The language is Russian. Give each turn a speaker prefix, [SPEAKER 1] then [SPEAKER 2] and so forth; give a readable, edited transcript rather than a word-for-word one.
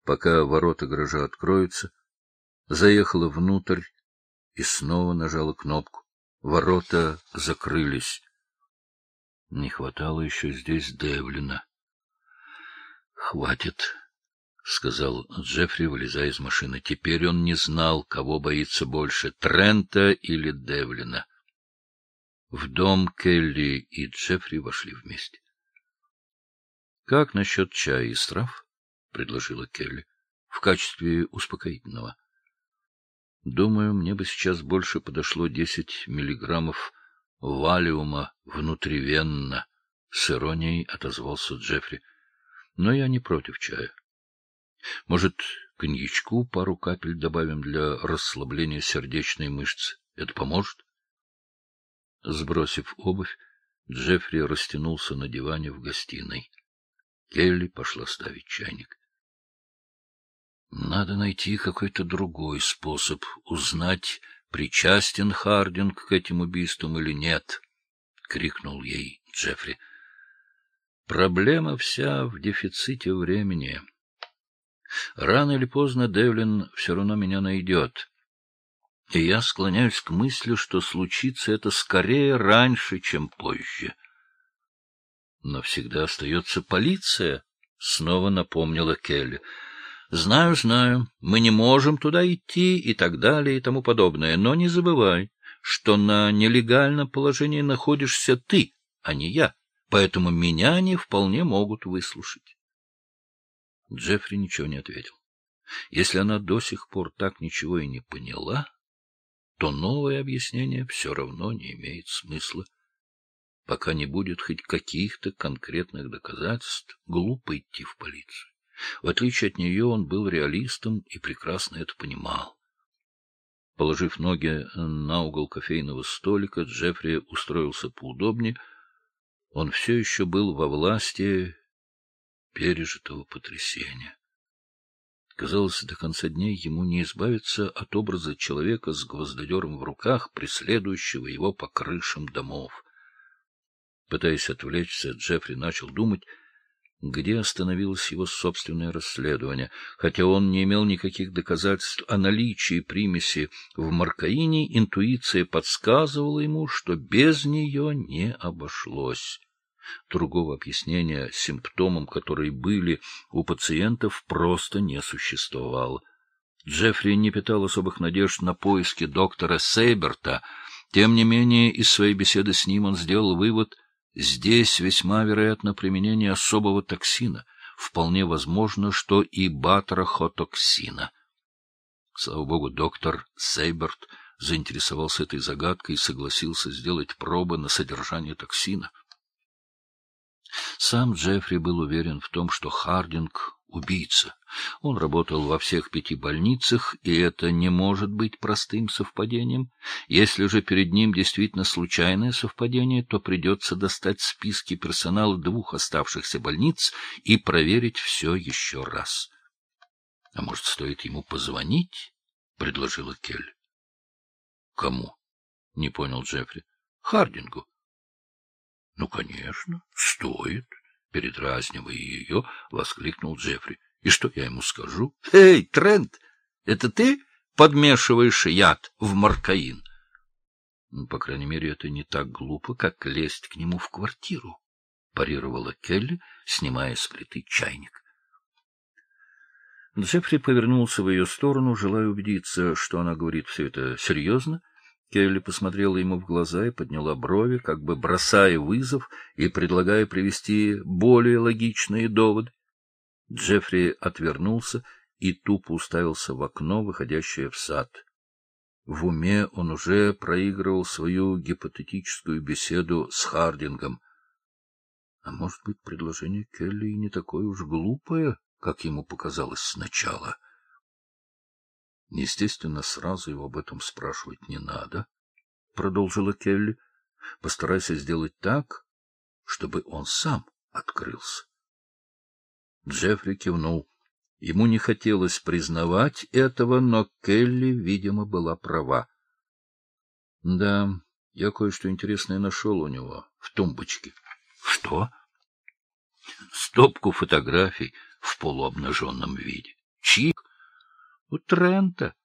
[SPEAKER 1] пока ворота гаража откроются, заехала внутрь и снова нажала кнопку. Ворота закрылись. Не хватало еще здесь Девлина. — Хватит, — сказал Джеффри, вылезая из машины. Теперь он не знал, кого боится больше — Трента или Девлина. В дом Келли и Джеффри вошли вместе. — Как насчет чая из трав? — предложила Келли. — В качестве успокоительного. — Думаю, мне бы сейчас больше подошло 10 миллиграммов валиума внутривенно, — с иронией отозвался Джеффри. — Но я не против чая. Может, коньячку пару капель добавим для расслабления сердечной мышцы? Это поможет? Сбросив обувь, Джеффри растянулся на диване в гостиной. Келли пошла ставить чайник. — Надо найти какой-то другой способ узнать, причастен Хардинг к этим убийствам или нет, — крикнул ей Джеффри. — Проблема вся в дефиците времени. Рано или поздно Девлин все равно меня найдет. И я склоняюсь к мысли, что случится это скорее раньше, чем позже. Но всегда остается полиция, — снова напомнила Келли. — Знаю, знаю, мы не можем туда идти и так далее и тому подобное, но не забывай, что на нелегальном положении находишься ты, а не я, поэтому меня они вполне могут выслушать. Джеффри ничего не ответил. Если она до сих пор так ничего и не поняла, то новое объяснение все равно не имеет смысла. Пока не будет хоть каких-то конкретных доказательств, глупо идти в полицию. В отличие от нее, он был реалистом и прекрасно это понимал. Положив ноги на угол кофейного столика, Джеффри устроился поудобнее. Он все еще был во власти пережитого потрясения. Казалось, до конца дней ему не избавиться от образа человека с гвоздодером в руках, преследующего его по крышам домов. Пытаясь отвлечься, Джеффри начал думать, где остановилось его собственное расследование. Хотя он не имел никаких доказательств о наличии примеси в маркаине, интуиция подсказывала ему, что без нее не обошлось. Другого объяснения симптомам, которые были у пациентов, просто не существовало. Джеффри не питал особых надежд на поиски доктора Сейберта. Тем не менее, из своей беседы с ним он сделал вывод: здесь весьма вероятно применение особого токсина, вполне возможно, что и батрахотоксина. Слава богу, доктор Сейберт заинтересовался этой загадкой и согласился сделать пробы на содержание токсина. Сам Джеффри был уверен в том, что Хардинг — убийца. Он работал во всех 5 больницах, и это не может быть простым совпадением. Если же перед ним действительно случайное совпадение, то придется достать списки персонала 2 оставшихся больниц и проверить все еще раз. — А может, стоит ему позвонить? — предложила Келли. — Кому? — не понял Джеффри. — Хардингу. — Ну, конечно, стоит, — передразнивая ее, воскликнул Джеффри. — И что я ему скажу? — Эй, Трент, это ты подмешиваешь яд в маркаин? — По крайней мере, это не так глупо, как лезть к нему в квартиру, — парировала Келли, снимая с плиты чайник. Джеффри повернулся в ее сторону, желая убедиться, что она говорит все это серьезно. Келли посмотрела ему в глаза и подняла брови, как бы бросая вызов и предлагая привести более логичные доводы. Джеффри отвернулся и тупо уставился в окно, выходящее в сад. В уме он уже проигрывал свою гипотетическую беседу с Хардингом. А может быть, предложение Келли и не такое уж глупое, как ему показалось сначала. Естественно, сразу его об этом спрашивать не надо, — продолжила Келли. — Постарайся сделать так, чтобы он сам открылся. Джеффри кивнул. Ему не хотелось признавать этого, но Келли, видимо, была права. — Да, я кое-что интересное нашел у него в тумбочке. — Что? — Стопку фотографий в полуобнаженном виде. Чьих? У Трента.